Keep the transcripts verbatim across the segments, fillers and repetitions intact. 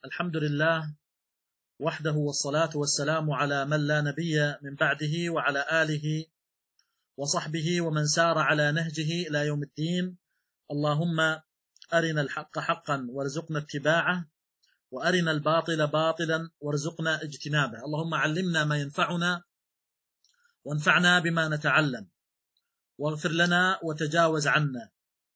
الحمد لله وحده، والصلاة والسلام على من لا نبي من بعده، وعلى آله وصحبه ومن سار على نهجه إلى يوم الدين. اللهم أرنا الحق حقا وارزقنا اتباعه، وأرنا الباطل باطلا وارزقنا اجتنابه. اللهم علمنا ما ينفعنا وانفعنا بما نتعلم، واغفر لنا وتجاوز عنا،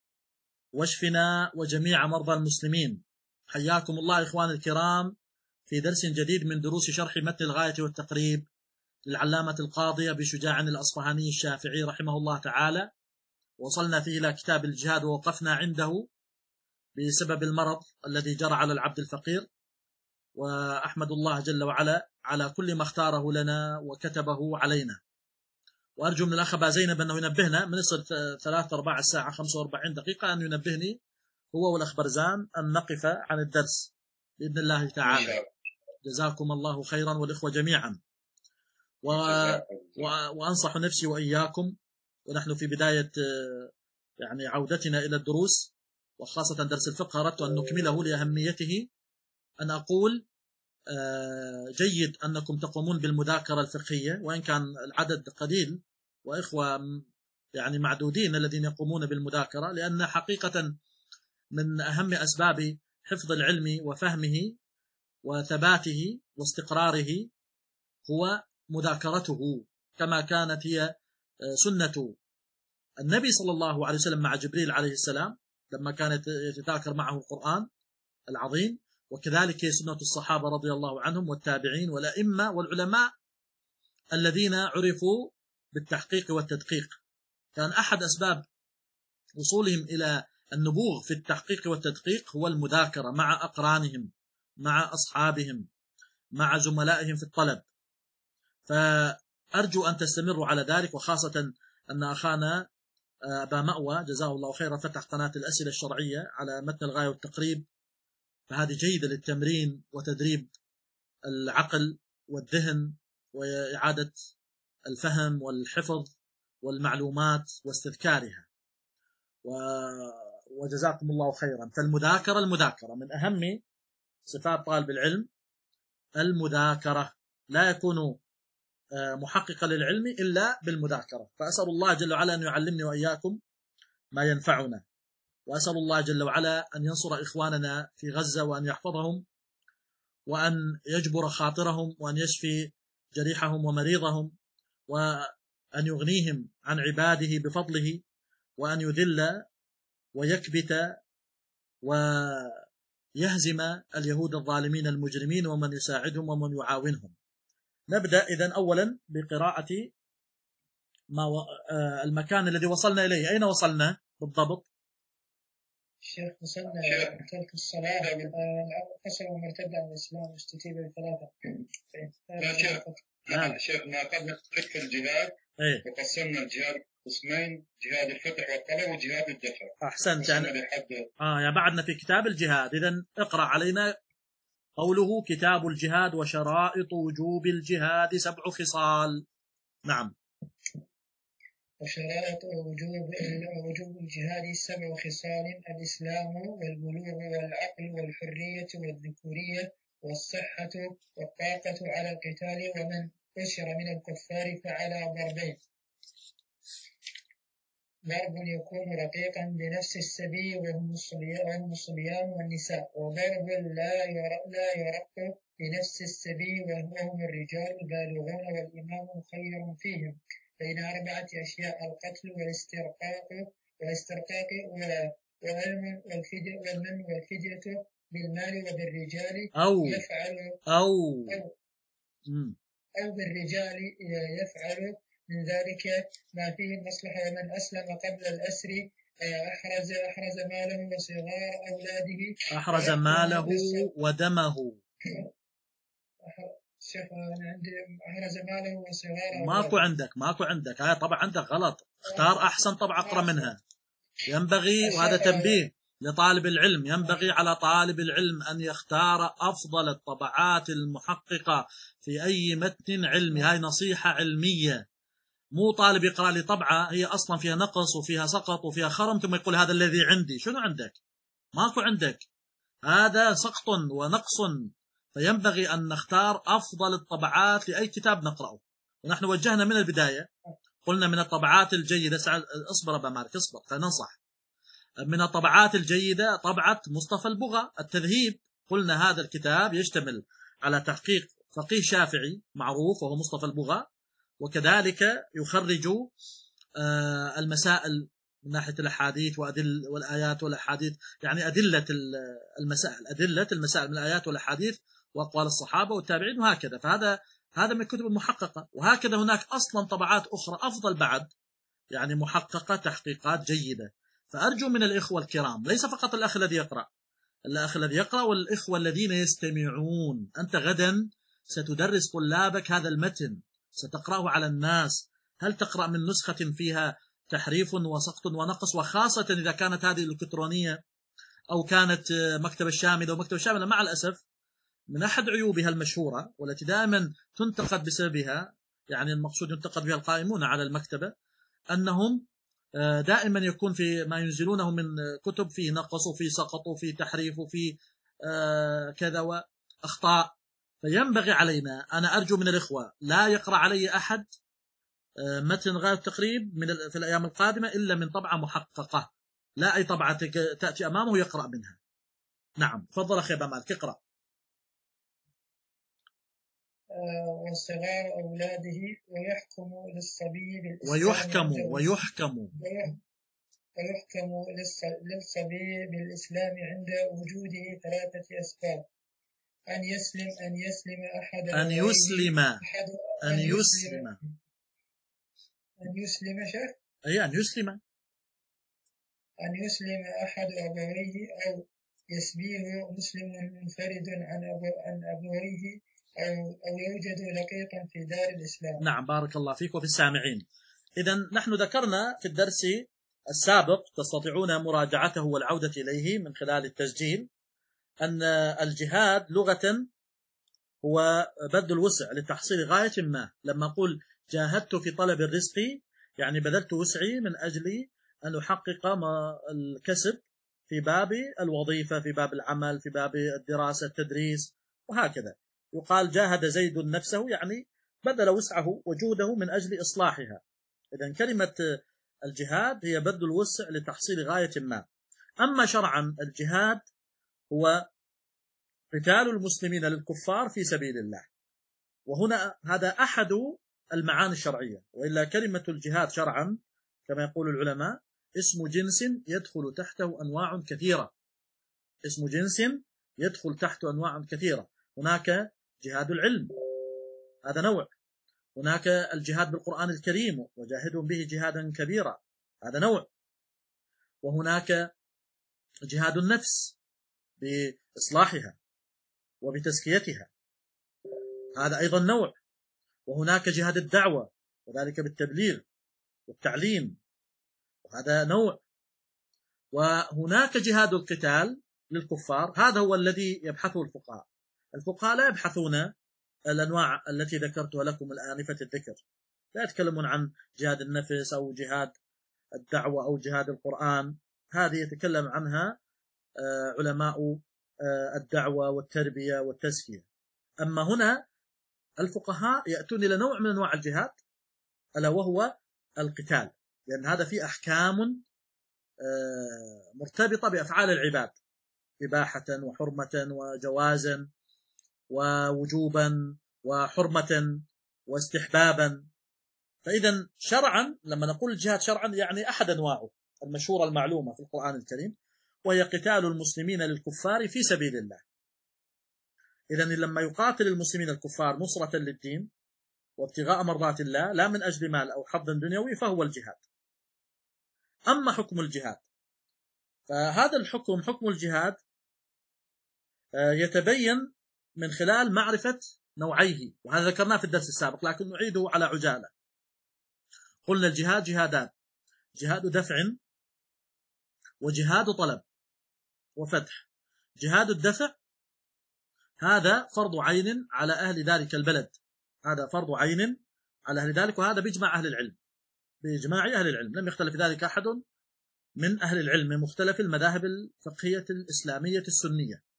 واشفنا وجميع مرضى المسلمين. حياكم الله إخواني الكرام في درس جديد من دروس شرح متن الغاية والتقريب للعلامة القاضي أبي شجاع الأصفهاني الشافعي رحمه الله تعالى. وصلنا فيه إلى كتاب الجهاد، ووقفنا عنده بسبب المرض الذي جرى على العبد الفقير، وأحمد الله جل وعلا على كل ما اختاره لنا وكتبه علينا. وأرجو من الأخ أبا زينب أنه ينبهنا من يصل ثلاثة أرباع الساعة خمسة وأربعين دقيقة، أن ينبهني هو والأخ برزان أن نقف عن الدرس بإذن الله تعالى. جزاكم الله خيرا والإخوة جميعا. و... و... وأنصح نفسي وإياكم، ونحن في بداية يعني عودتنا إلى الدروس، وخاصة درس الفقه أردت أن نكمله لأهميته، أن أقول جيد أنكم تقومون بالمذاكرة الفقهية، وإن كان العدد قليل وإخوة يعني معدودين الذين يقومون بالمذاكرة، لأن حقيقة من أهم أسباب حفظ العلم وفهمه وثباته واستقراره هو مذاكرته، كما كانت هي سنة النبي صلى الله عليه وسلم مع جبريل عليه السلام لما كانت يتذاكر معه القرآن العظيم، وكذلك هي سنة الصحابة رضي الله عنهم والتابعين والأئمة والعلماء الذين عرفوا بالتحقيق والتدقيق. كان أحد أسباب وصولهم إلى النبوغ في التحقيق والتدقيق هو المذاكرة مع أقرانهم، مع أصحابهم، مع زملائهم في الطلب. فأرجو أن تستمروا على ذلك، وخاصة أن أخانا أبا مأوى جزاه الله خيرا فتح قناة الأسئلة الشرعية على متن الغاية والتقريب، فهذه جيدة للتمرين وتدريب العقل والذهن وإعادة الفهم والحفظ والمعلومات واستذكارها. وجزاكم الله خيرا. فالمذاكرة المذاكرة من أهم صفات طالب العلم، المذاكرة لا يكون محققا للعلم إلا بالمذاكرة. فأسأل الله جل وعلا أن يعلمني وإياكم ما ينفعنا، وأسأل الله جل وعلا أن ينصر إخواننا في غزة، وأن يحفظهم، وأن يجبر خاطرهم، وأن يشفي جريحهم ومريضهم، وأن يغنيهم عن عباده بفضله، وأن يذل ويكبت ويهزم اليهود الظالمين المجرمين ومن يساعدهم ومن يعاونهم. نبدأ إذن أولا بقراءة ما و... آه المكان الذي وصلنا إليه. أين وصلنا بالضبط؟ الشيخ وصلنا ترك الصلاة، قسم ومرتد عن الإسلام واستتيب الثلاثة. لا شيخ، نعم شيخ، ما قبل فقه الجهاد إيه؟ وقسمنا الجهاد قسمين: جهاد الفتح والطلب وجهاد الدفع. أحسنت. يعني آه يا بعدنا في كتاب الجهاد. إذن اقرأ علينا قوله: كتاب الجهاد وشرائط وجوب الجهاد سبع خصال. نعم. وشرائط وجوب وجوب الجهاد سبع خصال: الإسلام والبلوغ والعقل والحرية والذكورية والصحة والطاقة على القتال، ومن أسر من الكفار فعلى ضربين: ضرب يكون رقيقا بنفس السبي وهم الصبيان والنساء، وضرب لا لا يرق بنفس السبي وهم الرجال البالغون والإمام خير فيهم بين أربعة أشياء: القتل والاسترقاق والاسترقاق والعلم والفدية والمن والفدية بالمال وبالرجال أو يفعل أو أو, أو بالرجال يفعل من ذلك ما فيه المصلحة. ومن أسلم قبل الأسر أحرز أحرز ماله وصغار أولاده أحرز ماله ودمه. شيخ أنا عندي أحرز ماله وصغار. ماكو عندك ماكو عندك هاي طبعا عندك غلط. اختار أحسن طبعا أقرأ منها. ينبغي، وهذا تنبيه لطالب العلم، ينبغي على طالب العلم أن يختار أفضل الطبعات المحققة في أي متن علمي. هاي نصيحة علمية. مو طالب يقرأ لي طبعة هي أصلا فيها نقص وفيها سقط وفيها خرم ثم يقول هذا الذي عندي. شنو عندك؟ ماكو عندك. هذا سقط ونقص، فينبغي أن نختار أفضل الطبعات لأي كتاب نقرأه. ونحن وجهنا من البداية قلنا من الطبعات الجيدة، اصبر أبا مالك اصبر فننصح، من الطبعات الجيدة طبعة مصطفى البغا التذهيب. قلنا هذا الكتاب يشتمل على تحقيق فقيه شافعي معروف وهو مصطفى البغا، وكذلك يخرج المسائل من ناحية الأحاديث وأدل والآيات والأحاديث، يعني أدلة المسائل أدلة المسائل من الآيات والأحاديث وأقوال الصحابة والتابعين وهكذا. فهذا هذا من الكتب المحققة. وهكذا هناك أصلا طبعات أخرى أفضل بعد، يعني محققة تحقيقات جيدة. فأرجو من الإخوة الكرام، ليس فقط الأخ الذي يقرأ، الأخ الذي يقرأ والإخوة الذين يستمعون. أنت غدا ستدرس طلابك هذا المتن، ستقرأه على الناس. هل تقرأ من نسخة فيها تحريف وسقط ونقص، وخاصة إذا كانت هذه الإلكترونية أو كانت مكتبة الشاملة ومكتبة الشاملة مع الأسف من أحد عيوبها المشهورة والتي دائما تنتقد بسببها، يعني المقصود ينتقد بها القائمون على المكتبة، أنهم دائما يكون في ما ينزلونه من كتب فيه نقص وفيه سقط وفيه تحريف وفيه كذا وأخطاء. فينبغي علينا، أنا أرجو من الإخوة لا يقرأ علي أحد متن غاية التقريب من في الأيام القادمة إلا من طبعة محققة، لا أي طبعة تأتي أمامه يقرأ منها. نعم تفضل أخي أبا مالك اقرأ. وصغار أولاده ويحكم للصبي بالإسلام ويحكم ويحكم ويحكم للصبي بالإسلام عند وجوده ثلاثة أسباب: أن يسلم أن يسلم أحد أن يسلم أحد أن يسلم أن يسلم شيخ أي أن يسلم أن يسلم أحد أبويه أو يسبيه مسلم منفرد عن عن أبويه أو أو يوجد لقيطا في دار الإسلام. نعم بارك الله فيك وفي السامعين. إذن نحن ذكرنا في الدرس السابق، تستطيعون مراجعته والعودة إليه من خلال التسجيل، أن الجهاد لغة هو بذل الوسع لتحصيل غاية ما. لما أقول جاهدت في طلب الرزق يعني بذلت وسعي من أجل أن أحقق ما الكسب في باب الوظيفة، في باب العمل، في باب الدراسة التدريس وهكذا. يقال جاهد زيد نفسه يعني بذل وسعه وجوده من أجل إصلاحها. إذن كلمة الجهاد هي بذل الوسع لتحصيل غاية ما. أما شرعا الجهاد هو قتال المسلمين للكفار في سبيل الله، وهنا هذا أحد المعاني الشرعية. وإلا كلمة الجهاد شرعا كما يقول العلماء اسم جنس يدخل تحته أنواع كثيرة، اسم جنس يدخل تحته أنواع كثيرة. هناك جهاد العلم هذا نوع، هناك الجهاد بالقرآن الكريم وجاهدهم به جهادا كبيرا هذا نوع، وهناك جهاد النفس بإصلاحها وبتزكيتها هذا أيضا نوع، وهناك جهاد الدعوة وذلك بالتبليغ والتعليم وهذا نوع، وهناك جهاد القتال للكفار هذا هو الذي يبحثه الفقهاء. الفقهاء لا يبحثون الأنواع التي ذكرتها لكم الآنفة الذكر، لا يتكلمون عن جهاد النفس أو جهاد الدعوة أو جهاد القرآن، هذه يتكلم عنها علماء الدعوة والتربية والتزكية. أما هنا الفقهاء يأتون إلى نوع من أنواع الجهاد ألا وهو القتال، لأن هذا فيه أحكام مرتبطة بأفعال العباد إباحة وحرمة وجوازا ووجوبا وحرمة واستحبابا. فإذا شرعا لما نقول الجهاد شرعا يعني أحد أنواعه المشهورة المعلومة في القرآن الكريم، وهي قتال المسلمين للكفار في سبيل الله. إذا لما يقاتل المسلمين الكفار نصرة للدين وابتغاء مرضات الله لا من أجل مال أو حظ دنيوي فهو الجهاد. أما حكم الجهاد فهذا الحكم حكم الجهاد يتبين من خلال معرفة نوعيه، وهذا ذكرناه في الدرس السابق لكن نعيده على عجالة. قلنا الجهاد جهادان: جهاد دفع وجهاد طلب وفتح. جهاد الدفع هذا فرض عين على أهل ذلك البلد، هذا فرض عين على أهل ذلك، وهذا بإجماع أهل العلم، بإجماع أهل العلم لم يختلف ذلك أحد من أهل العلم من مختلف المذاهب الفقهية الإسلامية السنية.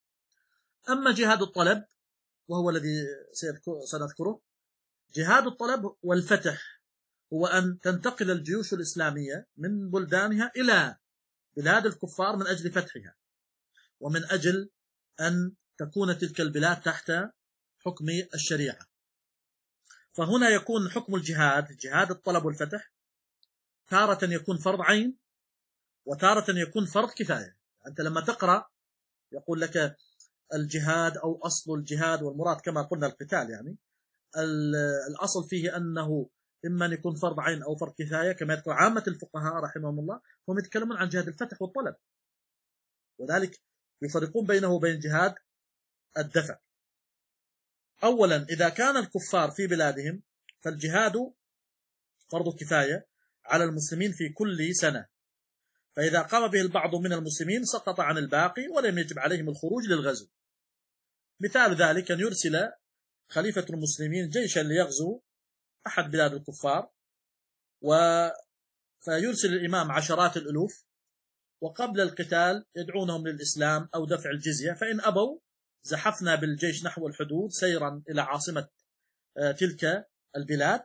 أما جهاد الطلب وهو الذي سنذكره، جهاد الطلب والفتح هو أن تنتقل الجيوش الإسلامية من بلدانها إلى بلاد الكفار من أجل فتحها، ومن أجل أن تكون تلك البلاد تحت حكم الشريعة. فهنا يكون حكم الجهاد، جهاد الطلب والفتح، تارة يكون فرض عين وتارة يكون فرض كفاية. أنت لما تقرأ يقول لك الجهاد أو أصل الجهاد، والمراد كما قلنا القتال، يعني الأصل فيه أنه إما أن يكون فرض عين أو فرض كفاية، كما يذكر عامة الفقهاء رحمهم الله، هم يتكلمون عن جهاد الفتح والطلب، وذلك يفرقون بينه وبين جهاد الدفع. أولا إذا كان الكفار في بلادهم فالجهاد فرض كفاية على المسلمين في كل سنة، فإذا قام به البعض من المسلمين سقط عن الباقي ولم يجب عليهم الخروج للغزو. مثال ذلك أن يرسل خليفة المسلمين جيشا ليغزو أحد بلاد الكفار، و فيرسل الإمام عشرات الألوف، وقبل القتال يدعونهم للإسلام أو دفع الجزية، فإن أبوا زحفنا بالجيش نحو الحدود سيرا إلى عاصمة تلك البلاد.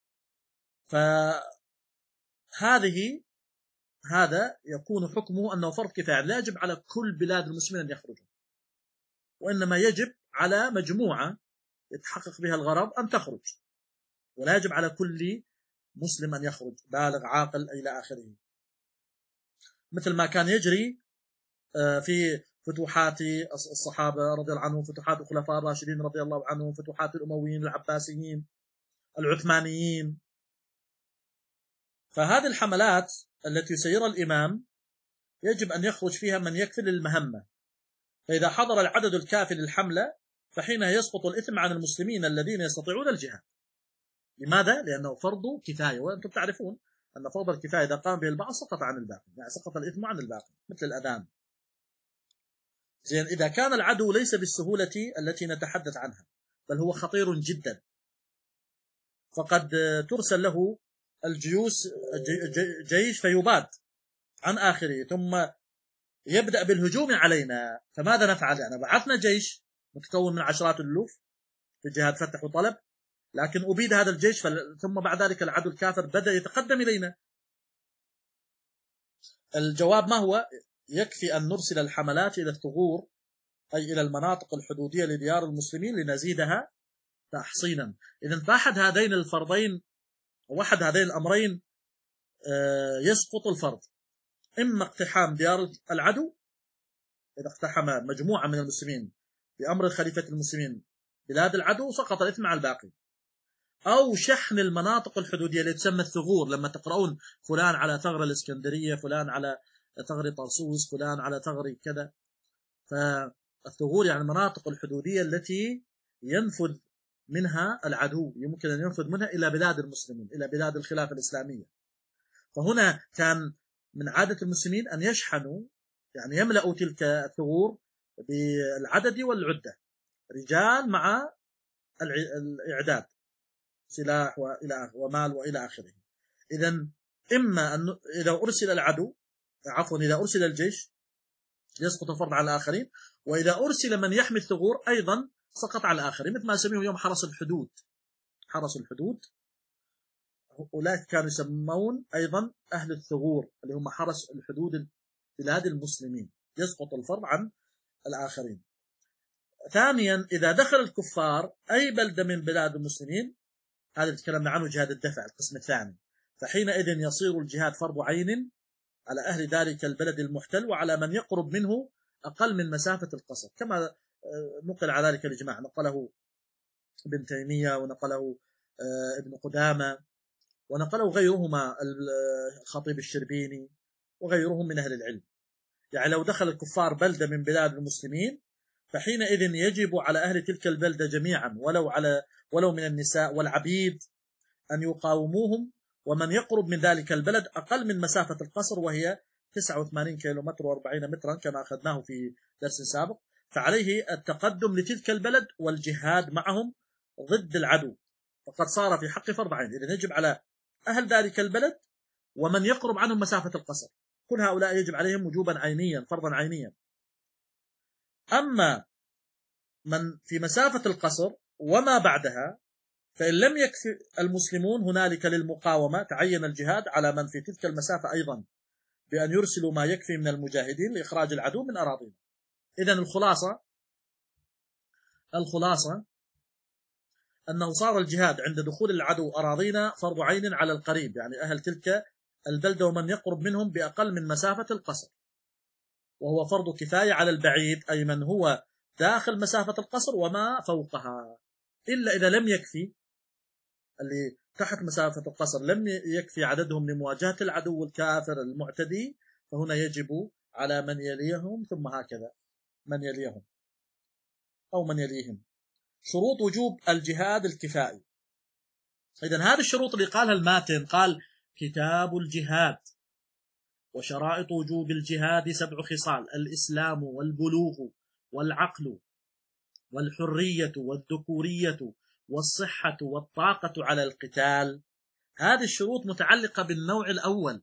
فهذه هذا يكون حكمه أنه فرض كفاية، لا يجب على كل بلاد المسلمين أن يخرجوا، وإنما يجب على مجموعة يتحقق بها الغرض أن تخرج، ولا يجب على كل مسلم أن يخرج بالغ عاقل إلى آخره، مثل ما كان يجري في فتوحات الصحابة رضي الله عنهم، فتوحات الخلفاء الراشدين رضي الله عنهم، فتوحات الأمويين العباسيين العثمانيين. فهذه الحملات التي يسيرها الإمام يجب أن يخرج فيها من يكفي للمهمة، فإذا حضر العدد الكافي للحملة فحينها يسقط الإثم عن المسلمين الذين يستطيعون الجهاد. لماذا؟ لأنه فرض كفاية، وأنتم تعرفون أن فرض الكفاية إذا قام به البعض سقط عن الباقي، يعني سقط الإثم عن الباقي، مثل الأذان. زين، إذا كان العدو ليس بالسهولة التي نتحدث عنها، بل هو خطير جدا، فقد ترسل له الجيوش جيش فيباد عن آخره ثم يبدأ بالهجوم علينا، فماذا نفعل؟ يعني بعثنا جيش متكون من عشرات الألوف في جهاد فتح وطلب، لكن أبيد هذا الجيش ثم بعد ذلك العدو الكافر بدأ يتقدم إلينا. الجواب ما هو؟ يكفي أن نرسل الحملات إلى الثغور، أي إلى المناطق الحدودية لديار المسلمين لنزيدها تحصينا. إذن فأحد هذين الفرضين واحد هذين الأمرين يسقط الفرض، إما اقتحام ديار العدو، إذا اقتحم مجموعة من المسلمين بأمر خليفة المسلمين بلاد العدو سقط الإثم على الباقي، أو شحن المناطق الحدودية اللي تسمى الثغور. لما تقرؤون فلان على ثغر الإسكندرية، فلان على ثغر طرسوس، فلان على ثغر كذا، فالثغور يعني المناطق الحدودية التي ينفذ منها العدو، يمكن أن ينفذ منها إلى بلاد المسلمين، إلى بلاد الخلافة الإسلامية. فهنا كان من عادة المسلمين أن يشحنوا، يعني يملأوا تلك الثغور بالعدد والعدة، رجال مع الإعداد، سلاح وإلى ومال وإلى آخره. إذن إما أن إذا أرسل العدو عفوا إذا أرسل الجيش يسقط الفرض على الآخرين، وإذا أرسل من يحمي الثغور أيضا سقط على الآخرين، مثل ما يسميه يوم حرس الحدود. حرس الحدود أولئك كانوا يسمون أيضا أهل الثغور، اللي هم حرس الحدود بلاد المسلمين، يسقط الفرض عن الآخرين. ثانيا إذا دخل الكفار أي بلدة من بلاد المسلمين، هذا اللي تكلمنا عنه جهاد الدفع القسم الثاني، فحينئذ يصير الجهاد فرض عين على أهل ذلك البلد المحتل وعلى من يقرب منه أقل من مسافة القصر، كما نقل على ذلك الإجماع، نقله ابن تيمية ونقله ابن قدامة ونقله غيرهما الخطيب الشربيني وغيرهم من أهل العلم. يعني لو دخل الكفار بلدة من بلاد المسلمين فحينئذ يجب على أهل تلك البلدة جميعا ولو على ولو من النساء والعبيد أن يقاوموهم، ومن يقرب من ذلك البلد أقل من مسافة القصر وهي تسعة وثمانين كيلومتر وأربعين مترا كما أخذناه في درس سابق، فعليه التقدم لتلك البلد والجهاد معهم ضد العدو، فقد صار في حق فرض عين. إذن يجب على أهل ذلك البلد ومن يقرب عنهم مسافة القصر، كل هؤلاء يجب عليهم وجوبا عينيا، فرضا عينيا. أما من في مسافة القصر وما بعدها، فإن لم يكفي المسلمون هنالك للمقاومة تعين الجهاد على من في تلك المسافة أيضا بأن يرسلوا ما يكفي من المجاهدين لإخراج العدو من أراضينا. إذن الخلاصة الخلاصة أنه صار الجهاد عند دخول العدو أراضينا فرض عين على القريب، يعني أهل تلك البلدة ومن يقرب منهم بأقل من مسافة القصر، وهو فرض كفاية على البعيد أي من هو داخل مسافة القصر وما فوقها، إلا إذا لم يكفي اللي تحت مسافة القصر لم يكفي عددهم لمواجهة العدو الكافر المعتدي، فهنا يجب على من يليهم ثم هكذا من يليهم أو من يليهم. شروط وجوب الجهاد الكفائي. إذن هذه الشروط اللي قالها الماتن، قال كتاب الجهاد وشرائط وجوب الجهاد سبع خصال: الإسلام والبلوغ والعقل والحرية والذكورية والصحة والطاقة على القتال. هذه الشروط متعلقة بالنوع الأول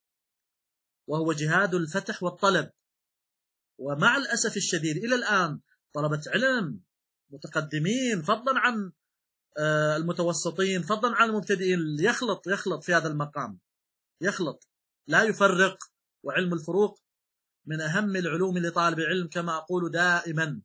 وهو جهاد الفتح والطلب. ومع الأسف الشديد إلى الآن طلبة علم متقدمين فضلا عن المتوسطين فضلا عن المبتدئين يخلط يخلط في هذا المقام، يخلط لا يفرق. وعلم الفروق من أهم العلوم لطالب العلم كما أقول دائما،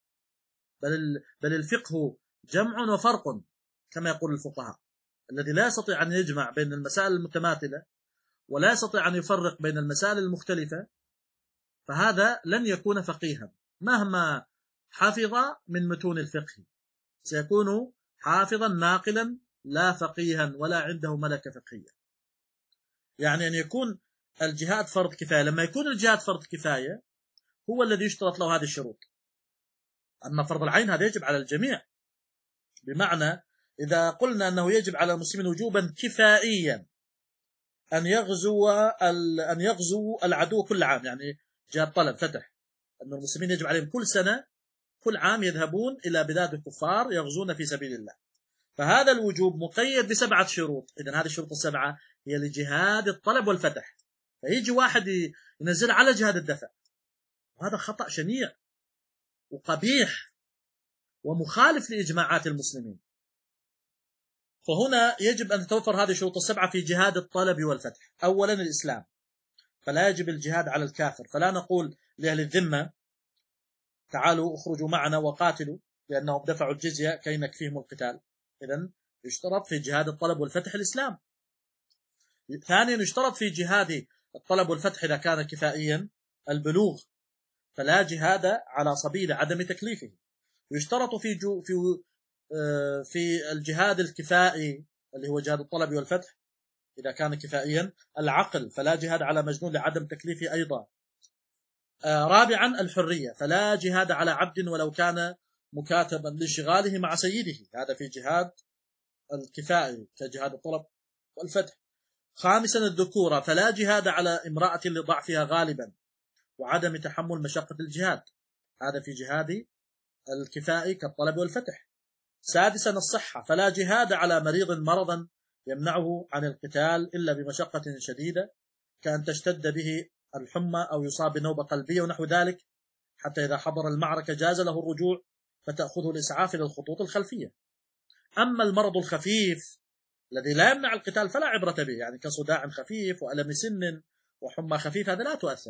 بل بل الفقه جمع وفرق كما يقول الفقهاء. الذي لا يستطيع أن يجمع بين المسائل المتماثلة ولا يستطيع أن يفرق بين المسائل المختلفة فهذا لن يكون فقيها مهما حفظ من متون الفقه، سيكون حافظا ناقلا لا فقيها ولا عنده ملكة فقهية. يعني أن يكون الجهاد فرض كفاية، لما يكون الجهاد فرض كفاية هو الذي يشترط له هذه الشروط. أما فرض العين هذا يجب على الجميع، بمعنى إذا قلنا أنه يجب على المسلمين وجوبا كفائيا أن يغزو أن يغزو العدو كل عام، يعني جهاد طلب فتح، أن المسلمين يجب عليهم كل سنة كل عام يذهبون إلى بلاد الكفار يغزون في سبيل الله. فهذا الوجوب مقيد بسبعة شروط. إذن هذه الشروط السبعة هي لجهاد الطلب والفتح، فيجي واحد ينزل على جهاد الدفع، وهذا خطأ شنيع وقبيح ومخالف لإجماعات المسلمين. فهنا يجب أن تتوفر هذه الشروط السبعة في جهاد الطلب والفتح. أولا الإسلام، فلا يجب الجهاد على الكافر، فلا نقول لأهل الذمة تعالوا اخرجوا معنا وقاتلوا لأنهم دفعوا الجزية كي نكفيهم القتال. إذن يشترط في جهاد الطلب والفتح الإسلام. ثانيا يشترط في جهاد الطلب والفتح إذا كان كفائيا البلوغ، فلا جهاد على سبيل عدم تكليفه. يشترط في جو في في الجهاد الكفائي اللي هو جهاد الطلب والفتح إذا كان كفائيا العقل، فلا جهاد على مجنون لعدم تكليفه أيضا. رابعا الحرية، فلا جهاد على عبد ولو كان مكاتبا لانشغاله مع سيده، هذا في جهاد الكفائي كجهاد الطلب والفتح. خامسا الذكورة، فلا جهاد على امرأة لضعفها غالبا وعدم تحمل مشقة الجهاد، هذا في جهاد الكفائي كالطلب والفتح. سادسا الصحة، فلا جهاد على مريض مرضا يمنعه عن القتال إلا بمشقة شديدة كأن تشتد به الحمى أو يصاب بنوبة قلبية ونحو ذلك، حتى إذا حضر المعركة جاز له الرجوع فتأخذه الإسعاف إلى الخطوط الخلفية. أما المرض الخفيف الذي لا يمنع القتال فلا عبرة به، يعني كصداع خفيف وألم سن وحمى خفيف، هذا لا تؤثر.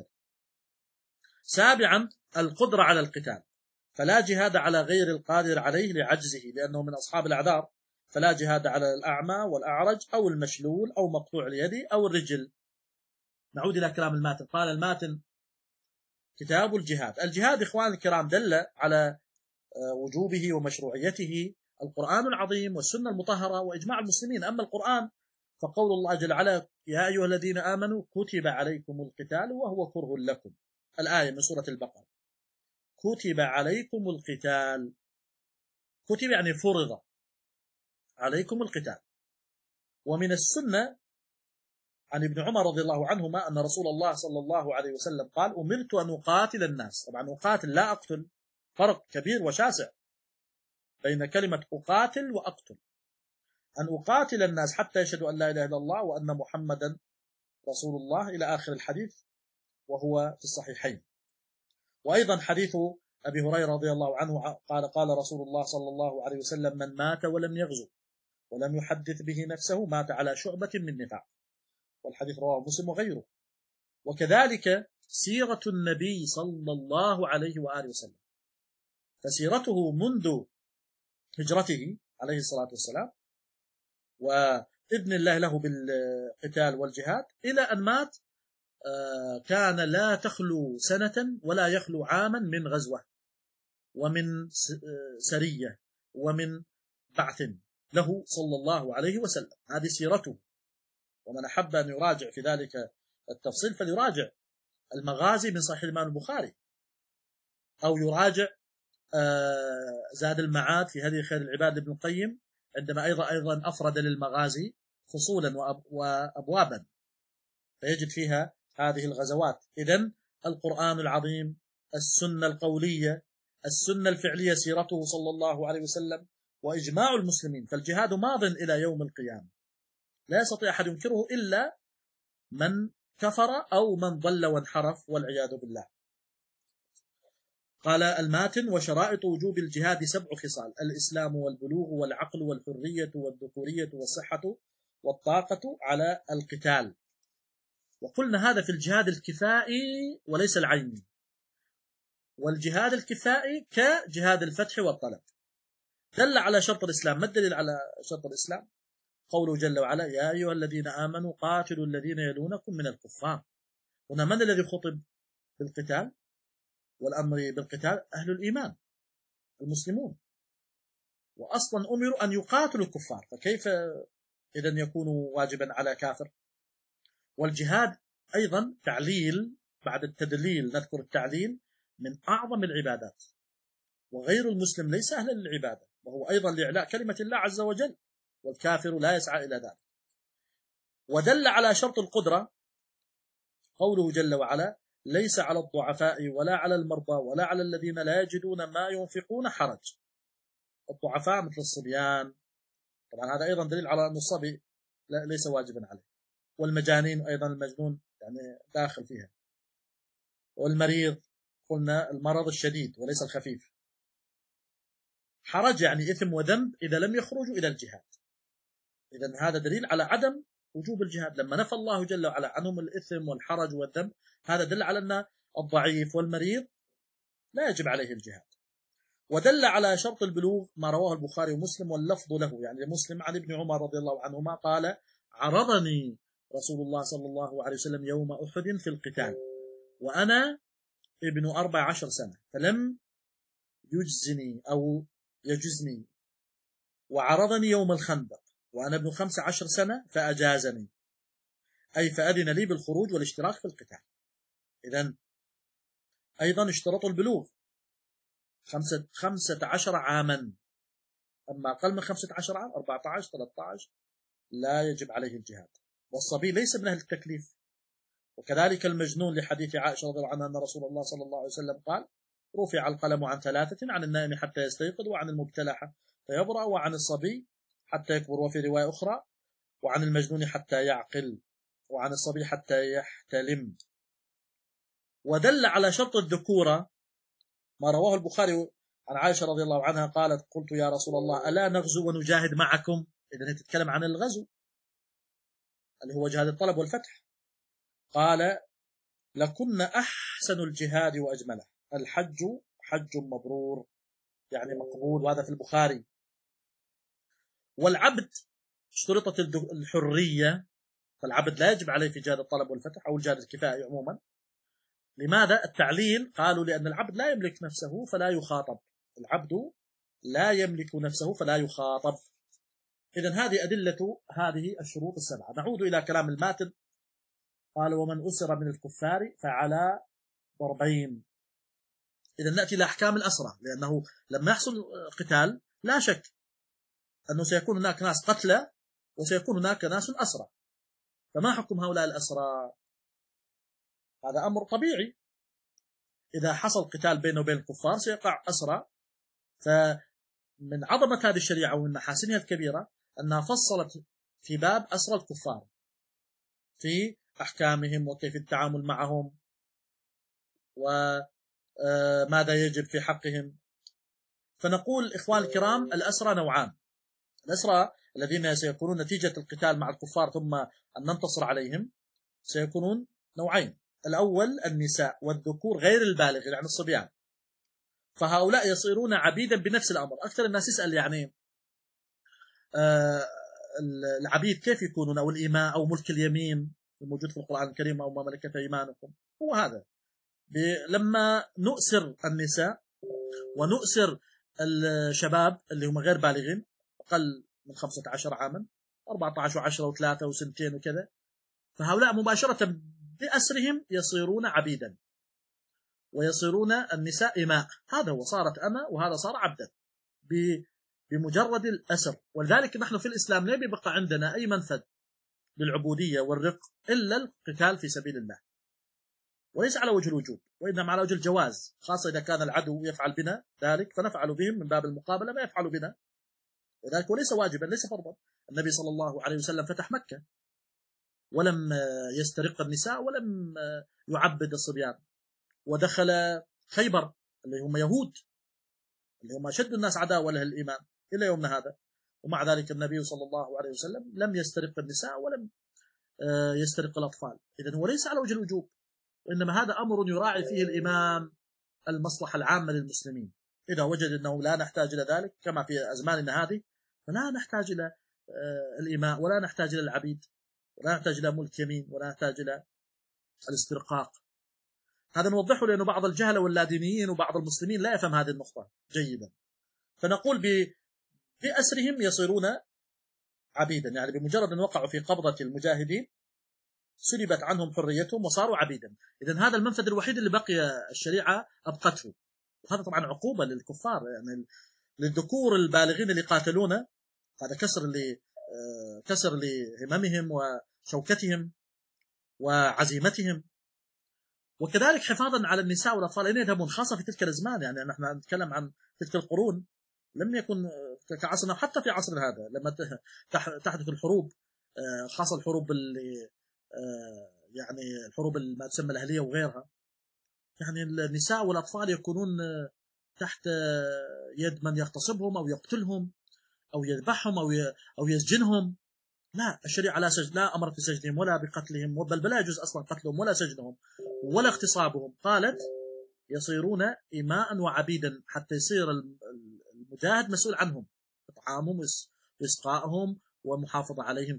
سابعا القدرة على القتال، فلا جهاد على غير القادر عليه لعجزه لأنه من أصحاب الأعذار، فلا جهاد على الأعمى والأعرج أو المشلول أو مقطوع اليد أو الرجل. نعود إلى كلام الماتن. قال الماتن كتاب الجهاد. الجهاد إخوان الكرام دل على وجوبه ومشروعيته القرآن العظيم والسنة المطهرة وإجماع المسلمين. أما القرآن فقول الله جل وعلا يا أيها الذين آمنوا كتب عليكم القتال وهو كره لكم، الآية من سورة البقرة. كتب عليكم القتال، كتب يعني فرض عليكم القتال. ومن السنة عن ابن عمر رضي الله عنهما أن رسول الله صلى الله عليه وسلم قال أمرت أن أقاتل الناس. طبعا أقاتل لا أقتل، فرق كبير وشاسع بين كلمة أقاتل وأقتل. أن أقاتل الناس حتى يشهدوا أن لا إله إلا الله وأن محمدا رسول الله إلى آخر الحديث، وهو في الصحيحين. وأيضا حديث أبي هريرة رضي الله عنه قال قال رسول الله صلى الله عليه وسلم: من مات ولم يغزو ولم يحدث به نفسه مات على شعبة من نفاق. والحديث رواه مسلم وغيره. وكذلك سيرة النبي صلى الله عليه وآله وسلم، فسيرته منذ هجرته عليه الصلاة والسلام وإذن الله له بالقتال والجهاد إلى أن مات كان لا تخلو سنة ولا يخلو عاما من غزوة ومن سرية ومن بعث له صلى الله عليه وسلم. هذه سيرته. ومن أحب أن يراجع في ذلك التفصيل فليراجع المغازي من صحيح الإمام البخاري، أو يراجع زاد المعاد في هدي خير العباد لابن القيم عندما أيضا أيضا أفرد للمغازي فصولا وأبوابا فيجد فيها هذه الغزوات. إذن القرآن العظيم، السنة القولية، السنة الفعلية، سيرته صلى الله عليه وسلم، وإجماع المسلمين. فالجهاد ماض إلى يوم القيامة، لا يستطيع أحد ينكره إلا من كفر أو من ضل وانحرف والعياذ بالله. قال الماتن: وشرائط وجوب الجهاد سبع خصال: الإسلام والبلوغ والعقل والحرية والذكورية والصحة والطاقة على القتال. وقلنا هذا في الجهاد الكفائي وليس العيني. والجهاد الكفائي كجهاد الفتح والطلب. دل على شرط الإسلام. ما الدليل على شرط الإسلام؟ قوله جل وعلا: يا أيها الذين آمنوا قاتلوا الذين يلونكم من الكفار. هنا من الذي خطب بالقتال والأمر بالقتال؟ أهل الإيمان المسلمون، وأصلا أمروا أن يقاتلوا الكفار، فكيف إذن يكون واجبا على كافر؟ والجهاد أيضا تعليل بعد التدليل، نذكر التعليل من أعظم العبادات، وغير المسلم ليس أهلا للعبادة، وهو أيضا لإعلاء كلمة الله عز وجل، والكافر لا يسعى إلى ذلك. ودل على شرط القدرة قوله جل وعلا: ليس على الضعفاء ولا على المرضى ولا على الذين لا يجدون ما ينفقون حرج. الضعفاء مثل الصبيان، طبعا هذا أيضا دليل على أن الصبي ليس واجبا عليه، والمجانين أيضا، المجنون يعني داخل فيها، والمريض قلنا المرض الشديد وليس الخفيف. حرج يعني إثم وذنب إذا لم يخرجوا إلى الجهاد. إذن هذا دليل على عدم وجوب الجهاد. لما نفى الله جل وعلا عنهم الإثم والحرج والذنب، هذا دل على أن الضعيف والمريض لا يجب عليه الجهاد. ودل على شرط البلوغ ما رواه البخاري ومسلم واللفظ له، يعني مسلم عن ابن عمر رضي الله عنهما قال: عرضني رسول الله صلى الله عليه وسلم يوم أحد في القتال وأنا ابن أربع عشر سنة فلم يجزني أو يجزني، وعرضني يوم الخندق وأنا ابن خمس عشر سنة فأجازني، أي فأذن لي بالخروج والاشتراك في القتال. إذن أيضا اشترطوا البلوغ خمسة, خمسة عشر عاما، أما أقل من خمسة عشر عام أربعة عشر ثلاثة عشر لا يجب عليه الجهاد. والصبي ليس من أهل التكليف. وكذلك المجنون لحديث عائشة رضي الله عنها أن رسول الله صلى الله عليه وسلم قال: رفع القلم عن ثلاثة: عن النائم حتى يستيقظ، وعن المبتلى حتى يبرأ، وعن الصبي حتى يكبر، وفي رواية أخرى وعن المجنون حتى يعقل، وعن الصبي حتى يحتلم. ودل على شرط الذكورة ما رواه البخاري عن عائشة رضي الله عنها قالت: قلت يا رسول الله ألا نغزو ونجاهد معكم؟ إذن تتكلم عن الغزو اللي هو جهاد الطلب والفتح. قال: لكن أحسن الجهاد وأجمله الحج حج مبرور، يعني مقبول، وهذا في البخاري. والعبد اشترطت الحرية، فالعبد لا يجب عليه في جهاد الطلب والفتح أو الجهاد الكفائي عموما. لماذا التعليل؟ قالوا لأن العبد لا يملك نفسه فلا يخاطب. العبد لا يملك نفسه فلا يخاطب. إذن هذه أدلة هذه الشروط السبعة. نعود إلى كلام الماتن. قال: ومن أسر من الكفار فعلى ضربين. إذن نأتي إلى أحكام الأسرى، لأنه لما يحصل قتال لا شك أنه سيكون هناك ناس قتلى وسيكون هناك ناس أسرى. فما حكم هؤلاء الأسرى؟ هذا أمر طبيعي. إذا حصل قتال بينه وبين الكفار سيقع أسرى. فمن عظمة هذه الشريعة ومن محاسنها الكبيرة أنها فصلت في باب أسرى الكفار في أحكامهم وكيف التعامل معهم، ماذا يجب في حقهم. فنقول إخوان الكرام الأسرى نوعان. الأسرى الذين سيكونون نتيجة القتال مع الكفار ثم أن ننتصر عليهم سيكونون نوعين. الأول النساء والذكور غير البالغ يعني الصبيان، فهؤلاء يصيرون عبيدا بنفس الأمر. أكثر الناس يسأل يعني آه العبيد كيف يكونون، أو الإماء أو ملك اليمين الموجود في القرآن الكريم، أو ما ملكت أيمانكم. هو هذا لما نؤسر النساء ونؤسر الشباب اللي هم غير بالغين أقل من خمسة عشر عاما، أربعة عشر وعشرة وثلاثة وسنتين وكذا، فهؤلاء مباشرة بأسرهم يصيرون عبيدا ويصيرون النساء إماء. هذا هو، صارت أمة وهذا صار عبدا بمجرد الأسر. ولذلك نحن في الإسلام لا بيبقى عندنا أي منفذ للعبودية والرق إلا القتال في سبيل الله، وليس على وجه الوجوب وإنما على وجه الجواز، خاصة إذا كان العدو يفعل بنا ذلك فنفعل بهم من باب المقابلة ما يفعل بنا، وذلك وليس واجبا ليس فرضا. النبي صلى الله عليه وسلم فتح مكة ولم يسترق النساء ولم يعبد الصبيان، ودخل خيبر اللي هم يهود اللي هم أشد الناس عداوة له الإيمان إلى يومنا هذا، ومع ذلك النبي صلى الله عليه وسلم لم يسترق النساء ولم يسترق الأطفال. إذن هو ليس على وجه الوجوب، وإنما هذا أمر يراعي فيه الإمام المصلحة العامة للمسلمين. إذا وجد أنه لا نحتاج إلى ذلك كما في أزماننا هذه فلا نحتاج إلى الإماء ولا نحتاج إلى العبيد ولا نحتاج إلى ملك يمين ولا نحتاج إلى الاسترقاق. هذا نوضحه لأنه بعض الجهلة واللادينيين وبعض المسلمين لا يفهم هذه النقطة جيدا. فنقول بأسرهم يصيرون عبيدا، يعني بمجرد أن وقعوا في قبضة المجاهدين سلبت عنهم حريتهم وصاروا عبيدا. إذن هذا المنفذ الوحيد اللي بقي الشريعة أبقته، وهذا طبعا عقوبة للكفار، يعني للذكور البالغين اللي قاتلون، هذا كسر ل كسر لهممهم وشوكتهم وعزيمتهم. وكذلك حفاظا على النساء والأطفال أين يذهبون، خاصة في تلك الأزمان. يعني نحن نتكلم عن تلك القرون لم يكن كعصرنا، حتى في عصرنا هذا لما تحدث الحروب، خاصة الحروب اللي يعني الحروب ما تسمى الأهلية وغيرها، يعني النساء والأطفال يكونون تحت يد من يغتصبهم أو يقتلهم أو يذبحهم أو أو يسجنهم. لا، الشريعة لا سجن، لا أمرت بسجنهم ولا بقتلهم، بل بلا يجوز أصلا قتلهم ولا سجنهم ولا اغتصابهم. قالت يصيرون إماء وعبيدا حتى يصير المجاهد مسؤول عنهم، إطعامهم وإسقائهم ومحافظة عليهم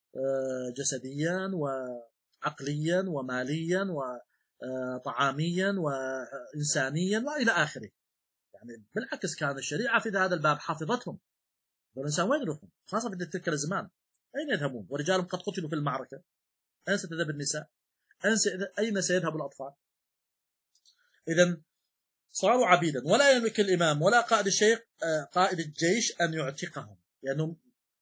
جسديا وعقليا وماليا وطعاميا وإنسانيا وإلى آخره. يعني بالعكس كان الشريعة في هذا الباب حافظتهم. والإنسان وين يروحون، خاصة في تلك الزمان أين يذهبون ورجالهم قد قتلوا في المعركة؟ أين ستذهب النساء؟ أين سيذهب الأطفال؟ إذن صاروا عبيدا، ولا يملك الإمام ولا قائد الشيخ قائد الجيش أن يعتقهم، لأنهم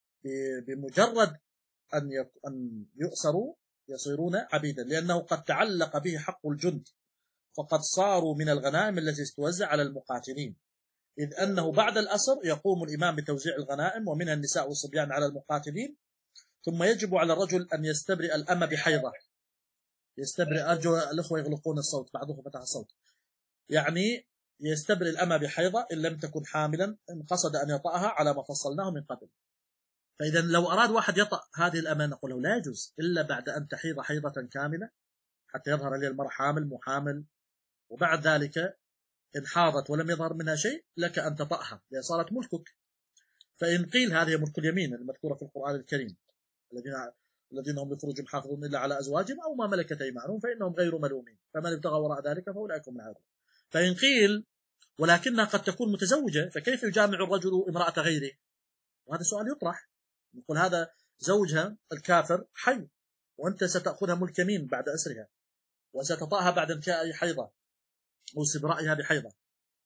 بمجرد أن أن يؤسروا يصيرون عبيدا، لأنه قد تعلق به حق الجند، فقد صاروا من الغنائم التي تتوزع على المقاتلين، إذ أنه بعد الأسر يقوم الإمام بتوزيع الغنائم ومنها النساء والصبيان على المقاتلين، ثم يجب على الرجل أن يستبرئ الأمة بحيضة. يستبرئ، أرجو الأخوة يغلقون الصوت، بعضهم فتح الصوت. يعني يستبرئ الأمة بحيضة إن لم تكن حاملا إن قصد أن يطأها على ما فصلناه من قبل. فإذا لو أراد واحد يطأ هذه الأمة نقول له لا يجوز إلا بعد أن تحيض حيضة كاملة حتى يظهر لي المرأة حامل محامل، وبعد ذلك إن حاضت ولم يظهر منها شيء لك أن تطأها لأن صارت ملكك. فإن قيل هذه ملك اليمين المذكورة في القرآن الكريم، الذين الذين هم لفروجهم حافظون إلا على أزواجهم أو ما ملكت أيمانهم فإنهم غير ملومين، فمن ابتغى وراء ذلك فأولئك هم العادون. فإن قيل ولكنها قد تكون متزوجة فكيف يجامع الرجل امرأة غيره؟ وهذا سؤال يطرح. نقول هذا زوجها الكافر حي وأنت ستأخذها ملك يمين بعد أسرها وستطأها بعد انتهاء حيضة أو استبرائها بحيضة.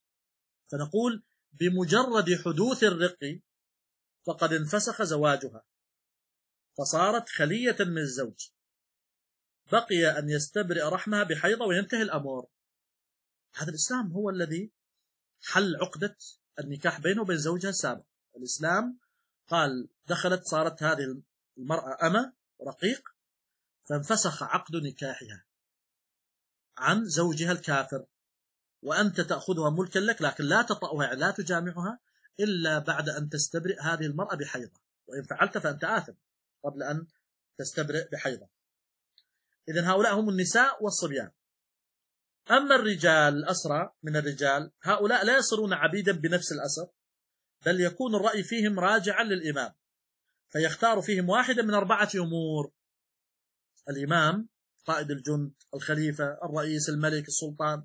فنقول بمجرد حدوث الرق فقد انفسخ زواجها فصارت خلية من الزوج، بقي أن يستبرئ رحمها بحيضة وينتهي الأمر. هذا الإسلام هو الذي حل عقدة النكاح بينه وبين زوجها السابق. الإسلام قال دخلت صارت هذه المرأة أمة رقيق فانفسخ عقد نكاحها عن زوجها الكافر وأنت تأخذها ملكا لك، لكن لا تطأها، لا تجامعها إلا بعد أن تستبرئ هذه المرأة بحيضة، وإن فعلت فأنت آثم قبل أن تستبرئ بحيضة. إذن هؤلاء هم النساء والصبيان. أما الرجال الأسرى من الرجال، هؤلاء لا يصيرون عبيدا بنفس الأسر، بل يكون الرأي فيهم راجعا للإمام، فيختار فيهم واحدا من أربعة أمور: الإمام، قائد الجند، الخليفة، الرئيس، الملك، السلطان.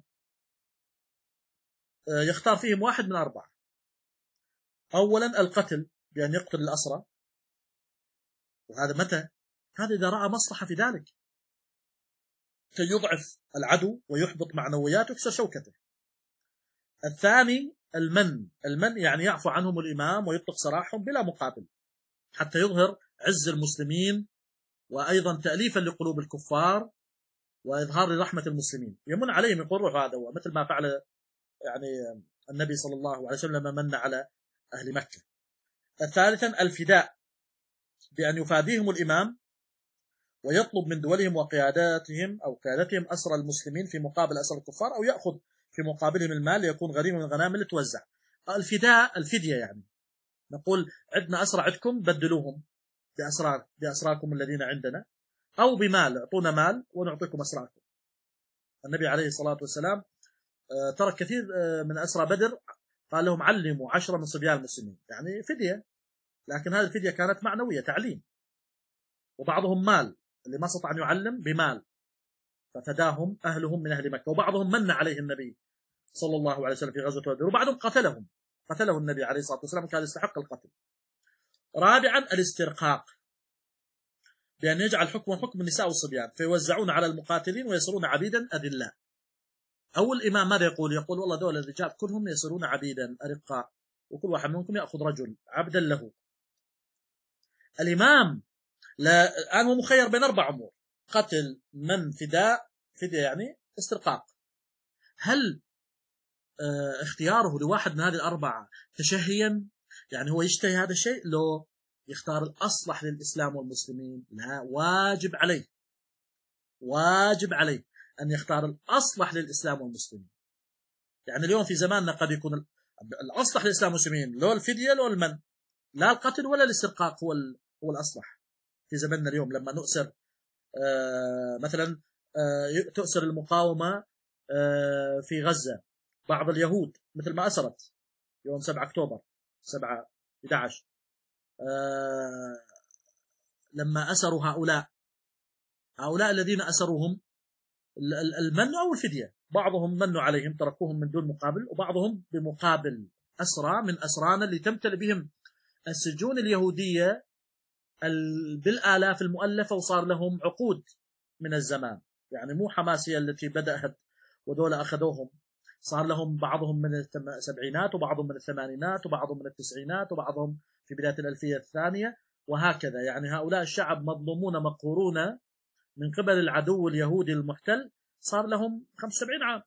يختار فيهم واحد من أربعة. أولا القتل، بأن يقتل الأسرى، وهذا متى؟ هذا إذا رأى مصلحة في ذلك، كي يضعف العدو ويحبط معنوياته ويكسر شوكته. الثاني المن، المن يعني يعفو عنهم الإمام ويطلق سراحهم بلا مقابل، حتى يظهر عز المسلمين، وأيضا تأليفا لقلوب الكفار وإظهار لرحمة المسلمين. يمن عليهم يقول روح، هذا هو مثل ما فعل يعني النبي صلى الله عليه وسلم لما من على أهل مكة. الثالثا الفداء، بأن يفاديهم الإمام ويطلب من دولهم وقياداتهم أو قيادتهم أسرى المسلمين في مقابل أسرى الكفار، أو يأخذ في مقابلهم المال ليكون غريم من الغنائم اللي توزع. الفداء الفدية، يعني نقول عندنا أسرى عندكم بدلوهم بأسرى بأسراكم الذين عندنا، أو بمال، اعطونا مال ونعطيكم أسراكم. النبي عليه الصلاة والسلام ترك كثير من أسرى بدر، قال لهم علموا عشرة من صبيان المسلمين، يعني فدية، لكن هذه الفدية كانت معنوية، تعليم. وبعضهم مال، اللي ما استطاع أن يعلم بمال ففداهم أهلهم من أهل مكة. وبعضهم من عليه النبي صلى الله عليه وسلم في غزوة بدر، وبعضهم قتلهم، قتله النبي عليه الصلاة والسلام، كان يستحق القتل. رابعا الاسترقاق، بأن يجعل حكم حكم النساء والصبيان، فيوزعون على المقاتلين ويصيرون عبيدا أذلاء. أو الإمام ماذا يقول؟ يقول والله دول الرجال كلهم يصيرون عبيدا أرقاء، وكل واحد منكم يأخذ رجل عبدا له. الإمام لا الآن هو مخير بين أربع أمور: قتل، من، فداء، فدية يعني استرقاق. هل اه اختياره لواحد من هذه الأربعة تشهيا؟ يعني هو يشتهي هذا الشيء؟ لو يختار الأصلح للإسلام والمسلمين؟ لا، واجب عليه، واجب عليه أن يختار الأصلح للإسلام والمسلمين. يعني اليوم في زماننا قد يكون الأصلح للإسلام والمسلمين لو الفدية لو المن، لا القتل ولا الاسترقاق هو هو الأصلح. في زماننا اليوم لما نؤسر آه مثلا آه تؤسر المقاومة آه في غزة بعض اليهود، مثل ما أسرت يوم سبعة أكتوبر سبعة إحدى عشر، آه لما أسروا هؤلاء هؤلاء الذين أسروهم المن أو الفدية، بعضهم منوا عليهم تركوهم من دون مقابل، وبعضهم بمقابل أسرى من أسرانا اللي تمتلئ بهم السجون اليهودية بالآلاف المؤلفة، وصار لهم عقود من الزمان، يعني مو حماسية التي بدأت ودول أخذوهم، صار لهم بعضهم من السبعينات وبعضهم من الثمانينات وبعضهم من التسعينات وبعضهم في بداية الألفية الثانية وهكذا. يعني هؤلاء الشعب مظلومون مقهورون من قبل العدو اليهودي المحتل، صار لهم خمسة وسبعين عام.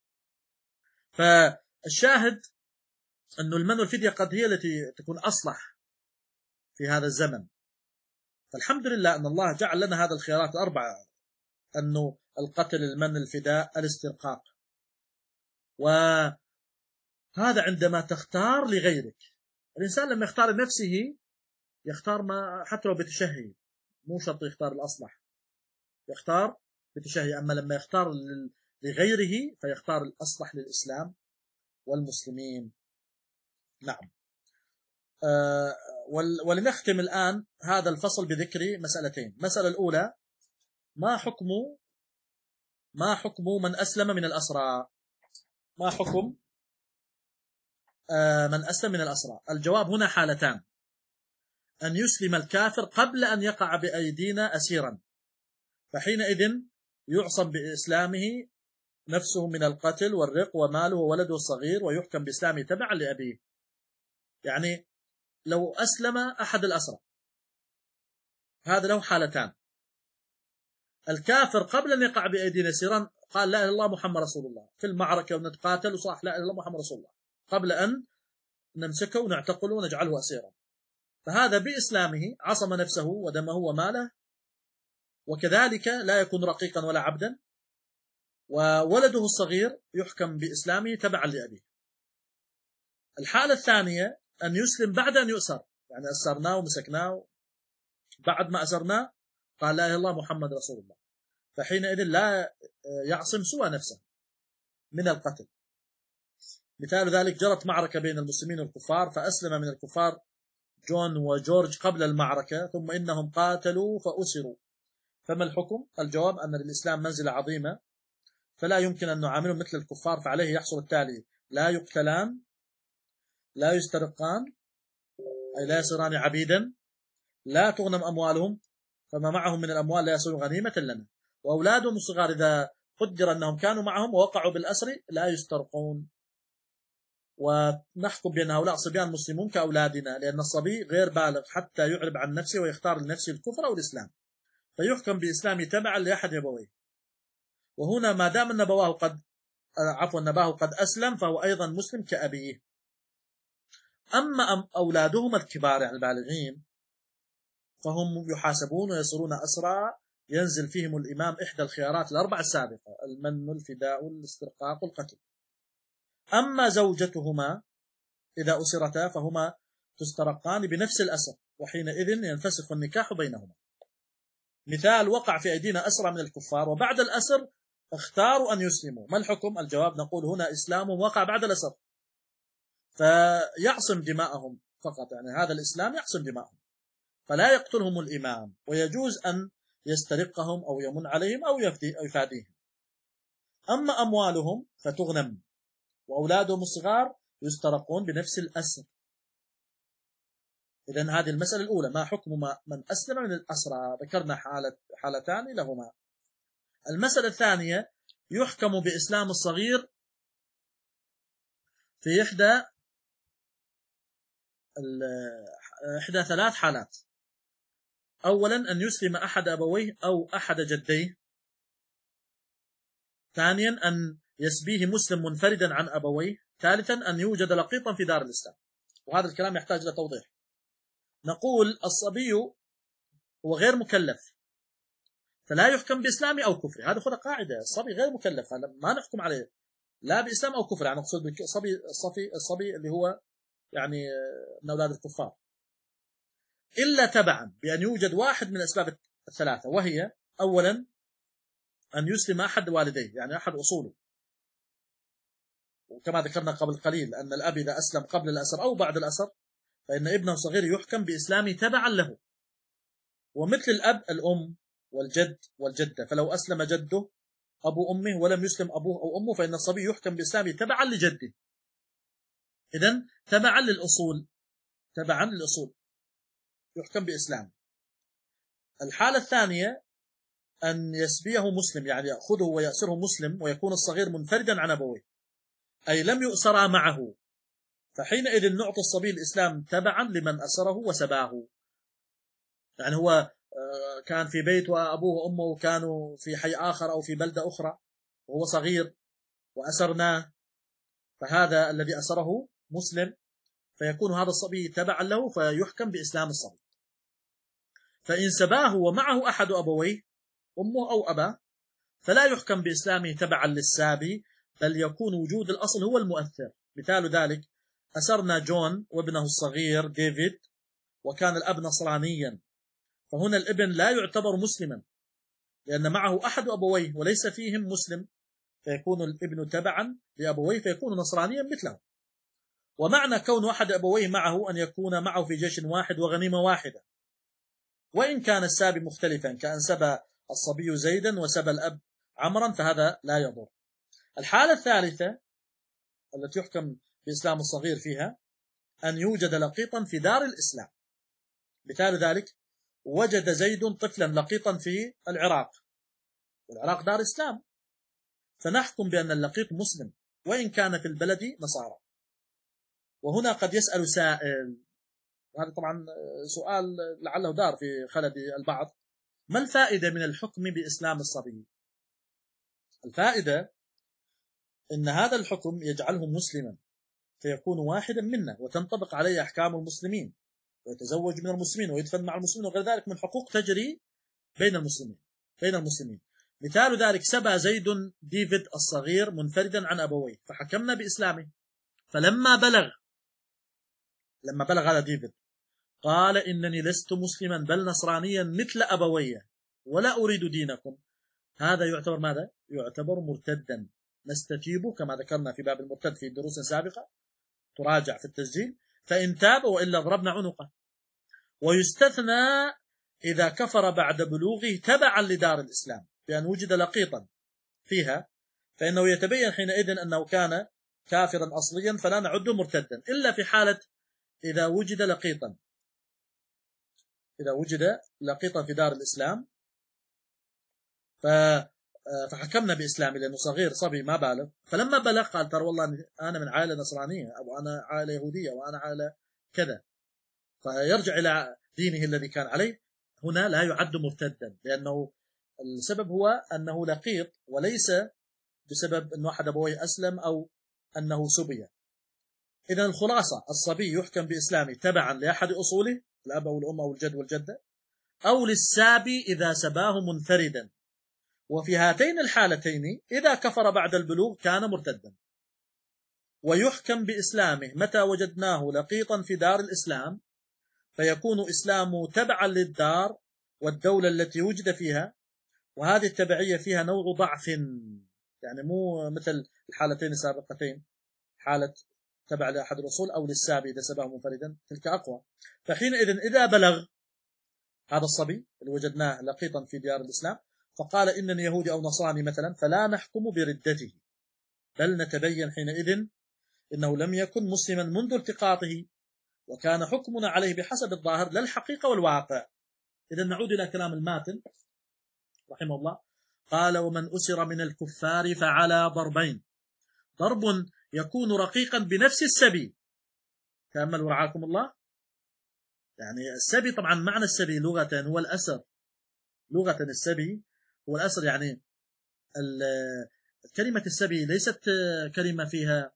فالشاهد أنه المن والفدية قد هي التي تكون أصلح في هذا الزمن. فالحمد لله أن الله جعل لنا هذا الخيارات الأربعة، أنه القتل، المن، الفداء، الاسترقاق. وهذا عندما تختار لغيرك. الإنسان لما يختار لنفسه يختار ما حتى لو بتشهي، مو شرط يختار الأصلح، يختار بتشهي. أما لما يختار لغيره فيختار الأصلح للإسلام والمسلمين. نعم. أه ولنختم الآن هذا الفصل بذكر مسألتين. المسألة الأولى: ما حكم ما حكم من أسلم من الأسرى؟ ما حكم أه من أسلم من الأسرى؟ الجواب هنا حالتان: أن يسلم الكافر قبل أن يقع بأيدينا أسيرا، فحينئذ يعصم بإسلامه نفسه من القتل والرق وماله وولده الصغير، ويحكم بإسلامه تبعا لأبيه. يعني لو أسلم أحد الأسرى هذا له حالتان: الكافر قبل أن يقع بأيدينا أسيرا قال لا إله إلا الله محمد رسول الله في المعركة ونتقاتل وصاح لا إله إلا الله محمد رسول الله قبل أن نمسكه ونعتقله ونجعله أسيرا، فهذا بإسلامه عصم نفسه ودمه وماله، وكذلك لا يكون رقيقا ولا عبدا، وولده الصغير يحكم بإسلامه تبعا لأبيه. الحالة الثانية أن يسلم بعد أن يؤسر، يعني أسرناه ومسكناه، بعد ما أسرناه قال لا إله إلا الله محمد رسول الله، فحينئذ لا يعصم سوى نفسه من القتل. مثال ذلك جرت معركة بين المسلمين والكفار، فأسلم من الكفار جون وجورج قبل المعركة، ثم إنهم قاتلوا فأسروا، فما الحكم؟ الجواب أن للإسلام منزلة عظيمة، فلا يمكن أن نعاملهم مثل الكفار، فعليه يحصل التالي: لا يقتلان، لا يسترقان أي لا يصيران عبيدا، لا تغنم أموالهم، فما معهم من الأموال لا يصير غنيمة لنا، وأولادهم الصغار إذا قدر أنهم كانوا معهم ووقعوا بالأسر لا يسترقون. ونحكم بأن هؤلاء صبيان مسلمون كأولادنا، لأن الصبي غير بالغ حتى يعرب عن نفسه ويختار لنفسه الكفر أو الإسلام، فيحكم بإسلامه تبعا لأحد أبويه. وهنا ما دام أن أبواه قد عفوا نباه قد أسلم فهو أيضا مسلم كأبيه. أما أولادهم الكبار يعني البالغين فهم يحاسبون ويصيرون أسرى، ينزل فيهم الإمام إحدى الخيارات الأربع السابقة: المن، الفداء، الاسترقاق، القتل. أما زوجتهما إذا أسرتا فهما تسترقان بنفس الأسر، وحينئذ ينفسخ النكاح بينهما. مثال: وقع في أيدينا أسرى من الكفار، وبعد الأسر اختاروا أن يسلموا، ما الحكم؟ الجواب نقول هنا إسلامهم وقع بعد الأسر، فيعصم دماءهم فقط، يعني هذا الإسلام يعصم دماءهم، فلا يقتلهم الإمام، ويجوز أن يسترقهم أو يمن عليهم أو يفاديهم. أما أموالهم فتغنم، وأولادهم الصغار يسترقون بنفس الأسر. إذن هذه المسألة الأولى: ما حكم من أسلم من الأسرى؟ ذكرنا حالة حالتان لهما. المسألة الثانية: يحكم بإسلام الصغير في إحدى إحدى ثلاث حالات. أولا أن يسلم أحد أبويه أو أحد جديه. ثانيا أن يسبيه مسلم منفردا عن أبويه. ثالثا أن يوجد لقيطا في دار الإسلام. وهذا الكلام يحتاج إلى توضيح. نقول الصبي هو غير مكلف فلا يحكم بإسلامه أو كفره، هذا خذ قاعدة: الصبي غير مكلف ما نحكم عليه لا بإسلام أو كفر، يعني نقصد بالصبي الصبي الصبي اللي هو يعني من أولاد الكفار، إلا تبعا بأن يوجد واحد من الأسباب الثلاثة، وهي: أولا أن يسلم أحد والديه، يعني أحد أصوله، وكما ذكرنا قبل قليل أن الأب إذا أسلم قبل الأسر أو بعد الأسر فإن ابنه الصغير يحكم بإسلامه تبعا له. ومثل الأب الأم والجد والجدة، فلو أسلم جده أبو أمه ولم يسلم أبوه أو أمه فإن الصبي يحكم بإسلامه تبعا لجده. إذن تبعا للأصول، تبعا للأصول يحكم بإسلامه. الحالة الثانية أن يسبيه مسلم، يعني يأخذه ويأسره مسلم ويكون الصغير منفردا عن أبويه، أي لم يؤسرا معه، فحينئذ نعطي الصبي الإسلام تبعا لمن أسره وسباه. يعني هو كان في بيت وأبوه وأمه كانوا في حي آخر أو في بلدة أخرى وهو صغير وأسرناه، فهذا الذي أسره مسلم، فيكون هذا الصبي تبعا له فيحكم بإسلام الصبي. فإن سباه ومعه أحد أبويه أمه أو أباه فلا يحكم بإسلامه تبعا للسابي، بل يكون وجود الأصل هو المؤثر. مثال ذلك: أسرنا جون وابنه الصغير ديفيد وكان الأب نصرانيا، فهنا الابن لا يعتبر مسلما لأن معه أحد أبويه وليس فيهم مسلم، فيكون الابن تبعا لأبويه فيكون نصرانيا مثله. ومعنى كون أحد أبويه معه أن يكون معه في جيش واحد وغنيمة واحدة، وإن كان السابي مختلفا، كأن سبى الصبي زيدا وسبى الأب عمرا، فهذا لا يضر. الحالة الثالثة التي يحكم بإسلام الصغير فيها أن يوجد لقيطا في دار الإسلام. مثال ذلك: وجد زيد طفلا لقيطا في العراق، والعراق دار إسلام، فنحكم بأن اللقيط مسلم وإن كان في البلد نصارى. وهنا قد يسأل سائل، وهذا طبعا سؤال لعله دار في خلد البعض: ما الفائدة من الحكم بإسلام الصبي؟ الفائدة إن هذا الحكم يجعله مسلما فيكون واحدا منا وتنطبق عليه أحكام المسلمين، ويتزوج من المسلمين ويدفن مع المسلمين وغير ذلك من حقوق تجري بين المسلمين بين المسلمين مثال ذلك: سبى زيد ديفيد الصغير منفردا عن أبويه فحكمنا بإسلامه، فلما بلغ لما بلغ هذا ديفيد قال إنني لست مسلما بل نصرانيا مثل أبوي ولا أريد دينكم. هذا يعتبر ماذا؟ يعتبر مرتدا، نستتيب كما ذكرنا في باب المرتد في دروس سابقة، تراجع في التسجيل، فإن تاب وإلا ضربنا عنقه. ويستثنى إذا كفر بعد بلوغه تبعا لدار الإسلام بأن وجد لقيطا فيها، فإنه يتبين حينئذ أنه كان كافرا أصليا فلا نعده مرتدا، إلا في حالة إذا وجد لقيطا إذا وجد لقيطا في دار الإسلام فحكمنا بإسلامه لأنه صغير صبي ما بالغ، فلما بلغ قال ترى والله أنا من عائلة نصرانية أو أنا عائلة يهودية وأنا عائلة كذا، فيرجع إلى دينه الذي كان عليه. هنا لا يعد مرتدا، لأنه السبب هو أنه لقيط وليس بسبب أنه أحد أبويه أسلم أو أنه سبي. إذن الخلاصة: الصبي يحكم بإسلامه تبعا لأحد أصوله، الأب أو الأم أو الجد والجدة، أو للسابي إذا سباه منفردا، وفي هاتين الحالتين إذا كفر بعد البلوغ كان مرتدا. ويحكم بإسلامه متى وجدناه لقيطا في دار الإسلام، فيكون إسلامه تبعا للدار والدولة التي وجد فيها، وهذه التبعية فيها نوع ضعف، يعني مو مثل الحالتين السابقتين، حالة تبع لأحد الأصول أو للسابي إذا سباه منفردا، تلك أقوى. فحينئذ إذا بلغ هذا الصبي اللي وجدناه لقيطا في ديار الإسلام فقال إنني يهودي أو نصراني مثلا، فلا نحكم بردته، بل نتبين حينئذ إنه لم يكن مسلما منذ التقاطه، وكان حكمنا عليه بحسب الظاهر لا الحقيقة والواقع. إذا نعود إلى كلام الماتن رحمه الله، قال: ومن أسر من الكفار فعلى ضربين: ضرب يكون رقيقا بنفس السبي، تأملوا رعاكم الله، يعني السبي طبعا معنى السبي لغة هو الأسر، لغة السبي هو الأسر، يعني كلمة السبي ليست كلمة فيها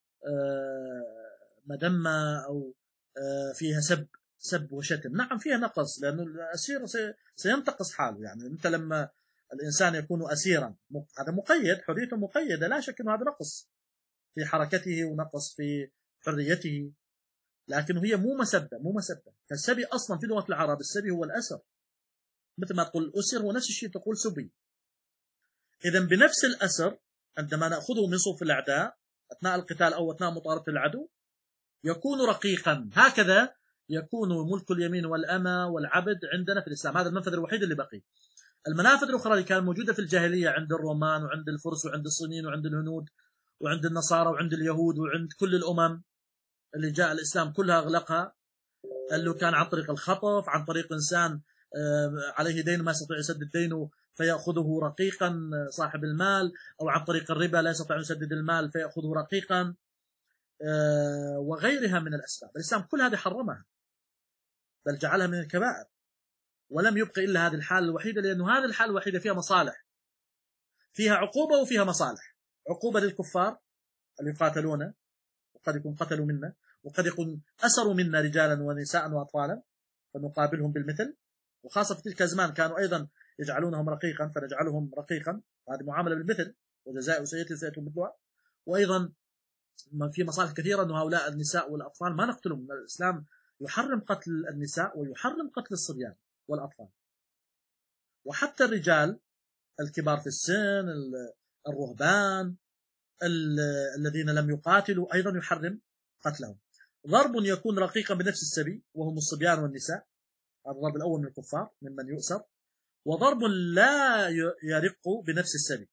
مذمة أو فيها سب سب وشتم، نعم فيها نقص، لأنه الأسير سينتقص حاله. يعني أنت لما الإنسان يكون أسيرا هذا مقيد، حريته مقيدة، لا شك أنه هذا نقص في حركته ونقص في حريته، لكن هي مو مسبة مو مسبة. فالسبي أصلا في لغة العرب السبي هو الأسر، مثل ما تقول أسر ونفس الشيء تقول سبي. إذن بنفس الأسر عندما نأخذه من صف الأعداء أثناء القتال أو أثناء مطاردة العدو يكون رقيقا، هكذا يكون ملك اليمين والأمة والعبد عندنا في الإسلام. هذا المنفذ الوحيد اللي بقي. المنافذ الأخرى اللي كانت موجودة في الجاهلية عند الرومان وعند الفرس وعند الصينيين وعند الهنود وعند النصارى وعند اليهود وعند كل الأمم اللي جاء الإسلام كلها أغلقها، اللي كان عن طريق الخطف، عن طريق إنسان عليه دين ما يستطيع يسدد دينه فيأخذه رقيقا صاحب المال، أو عن طريق الربا لا يستطيع يسدد المال فيأخذه رقيقا، وغيرها من الأسباب. الإسلام كل هذه حرمها، بل جعلها من الكبائر، ولم يبقى إلا هذه الحالة الوحيدة، لأنه هذه الحالة الوحيدة فيها مصالح، فيها عقوبة وفيها مصالح. عقوبة للكفار اللي يقاتلون وقد يكون قتلوا منا، وقد يكون أسروا منا رجالا ونساء وأطفالا فنقابلهم بالمثل، وخاصة في تلك الزمان كانوا أيضا يجعلونهم رقيقا فنجعلهم رقيقا، هذه معاملة بالمثل، وجزاء سيئة سيئة مثلها. وأيضا في مصالح كثيرة أن هؤلاء النساء والأطفال ما نقتلهم. الإسلام يحرم قتل النساء ويحرم قتل الصبيان والأطفال، وحتى الرجال الكبار في السن، الرهبان الذين لم يقاتلوا أيضا يحرم قتلهم. ضرب يكون رقيقا بنفس السبي وهم الصبيان والنساء، هذا الضرب الأول من الكفار ممن يؤسر. وضرب لا يرق بنفس السبي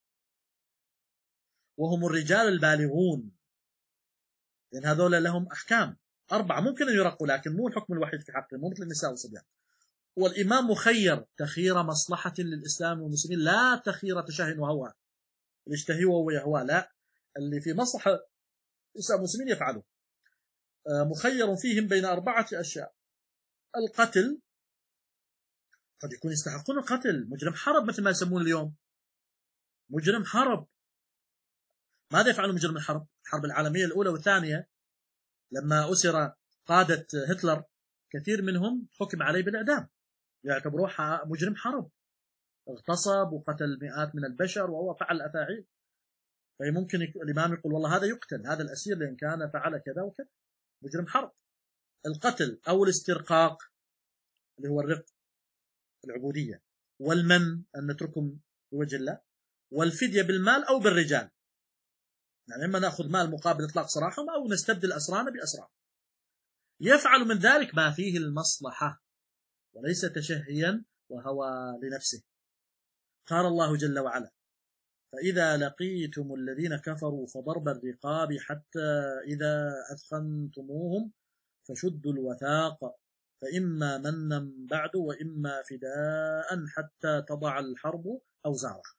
وهم الرجال البالغون، لأن يعني هذول لهم أحكام أربعة ممكن أن يرقوا، لكن مو الحكم الوحيد في حقهم، مو مثل النساء والصبيان. والإمام مخير تخير مصلحة للإسلام والمسلمين، لا تخير تشهي وهوى يشتهي وهو يهوى، لا، اللي في مصلحة الإسلام والمسلمين يفعله. مخير فيهم بين أربعة أشياء: القتل، قد يكون يستحقون القتل، مجرم حرب مثل ما يسمون اليوم، مجرم حرب. ماذا يفعل مجرم الحرب؟ الحرب العالمية الأولى والثانية لما أسر قادة هتلر كثير منهم حكم عليه بالإعدام، يعتبروه مجرم حرب، اغتصب وقتل مئات من البشر وهو فعل أفاعيل، فممكن الإمام يقول والله هذا يقتل، هذا الأسير لأن كان فعل كذا وكذا، مجرم حرب. القتل أو الاسترقاق اللي هو الرق، العبودية، والمن أن نتركهم بوجه الله، والفدية بالمال أو بالرجال، يعني إما نأخذ مال مقابل إطلاق سراحهم أو نستبدل أسرانا بأسرار. يفعل من ذلك ما فيه المصلحة وليس تشهيا وهوى لنفسه. قال الله جل وعلا: فإذا لقيتم الذين كفروا فضرب الرقاب حتى إذا أثخنتموهم فشدوا الوثاق فإما منا بعد وإما فداء حتى تضع الحرب أوزارها.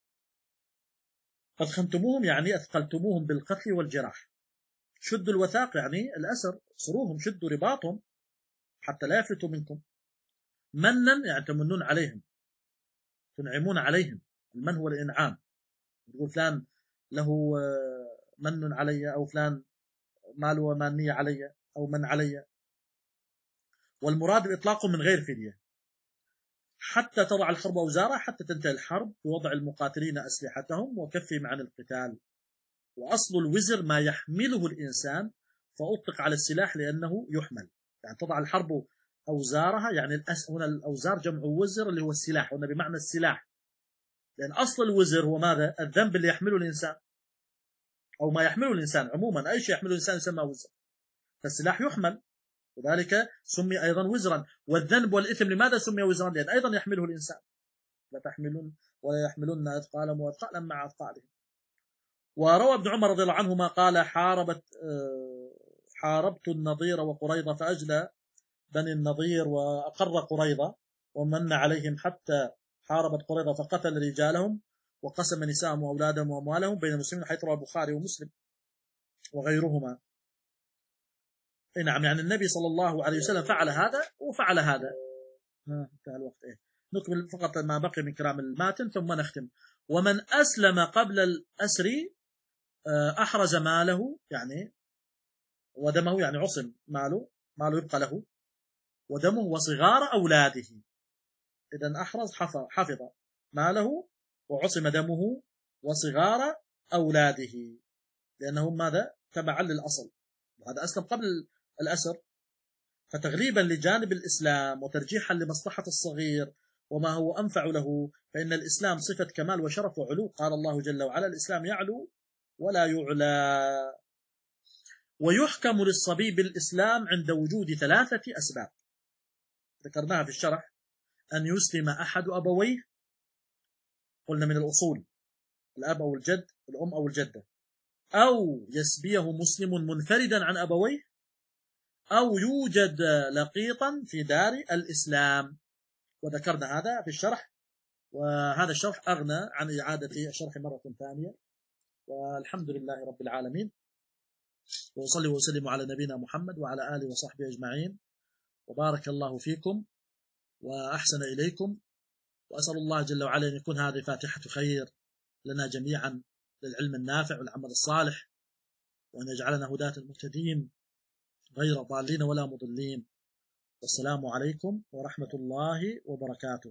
أثخنتموهم يعني أثقلتموهم بالقتل والجراح. شدوا الوثاق يعني الأسر، صروهم، شدوا رباطهم حتى لا يفلتوا منكم. منا يعني تمنون عليهم، تنعمون عليهم. المن هو الإنعام، يقول فلان له من علي، أو فلان ماله ومانية علي، أو من علي. والمراد بإطلاقه من غير فدية حتى تضع الحرب أوزارها، حتى تنتهي الحرب بوضع المقاتلين أسلحتهم وكفهم عن القتال. وأصل الوزر ما يحمله الإنسان، فأطلق على السلاح لأنه يحمل، يعني تضع الحرب أوزارها، يعني الأس... هنا الأوزار جمع وزر اللي هو السلاح، هنا بمعنى السلاح، لأن أصل الوزر هو ماذا؟ الذنب اللي يحمله الإنسان أو ما يحمله الإنسان عموما، أي شيء يحمله الإنسان يسمى وزر، فالسلاح يحمل، وذلك سمي أيضا وزرا. والذنب والإثم لماذا سمي وزرا؟ لأن أيضا يحمله الإنسان. لا تحملون ولا يحملون أثقالهم وأثقالا مع أثقالهم. وروى ابن عمر رضي الله عنهما قال: حاربت حاربت النضير وقريضة فأجلى بني النضير وأقر قريضة ومن عليهم حتى حاربت قريضة فقتل رجالهم وقسم نساءهم وأولادهم وأموالهم بين المسلمين، حيث روى البخاري ومسلم وغيرهما. نعم، يعني النبي صلى الله عليه وسلم فعل هذا وفعل هذا. انتهى الوقت. إيه نكمل فقط ما بقي من كلام الماتن ثم نختم. ومن أسلم قبل الأسر أحرز ماله يعني ودمه، يعني عصم ماله، ماله يبقى له ودمه وصغار أولاده. إذن أحرز حفظ ماله وعصم دمه وصغار أولاده، لأنهم ماذا؟ تبعا للأصل، وهذا أسلم قبل الأسر. فتغليبا لجانب الإسلام وترجيحا لمصلحة الصغير وما هو أنفع له، فإن الإسلام صفة كمال وشرف وعلو. قال الله جل وعلا: الإسلام يعلو ولا يعلى. ويحكم للصبي بالإسلام عند وجود ثلاثة أسباب ذكرناها في الشرح: أن يسلم أحد أبويه، قلنا من الأصول الأب أو الجد، الأم أو الجدة، أو يسبيه مسلم منفردا عن أبويه، أو يوجد لقيطا في دار الإسلام. وذكرنا هذا في الشرح، وهذا الشرح أغنى عن إعادة الشرح مرة ثانية. والحمد لله رب العالمين، وصلي وسلم على نبينا محمد وعلى آله وصحبه أجمعين، وبارك الله فيكم وأحسن إليكم. وأسأل الله جل وعلا أن يكون هذه فاتحة خير لنا جميعا للعلم النافع والعمل الصالح، وأن يجعلنا هداة المهتدين غير ضالين ولا مضلين. والسلام عليكم ورحمة الله وبركاته.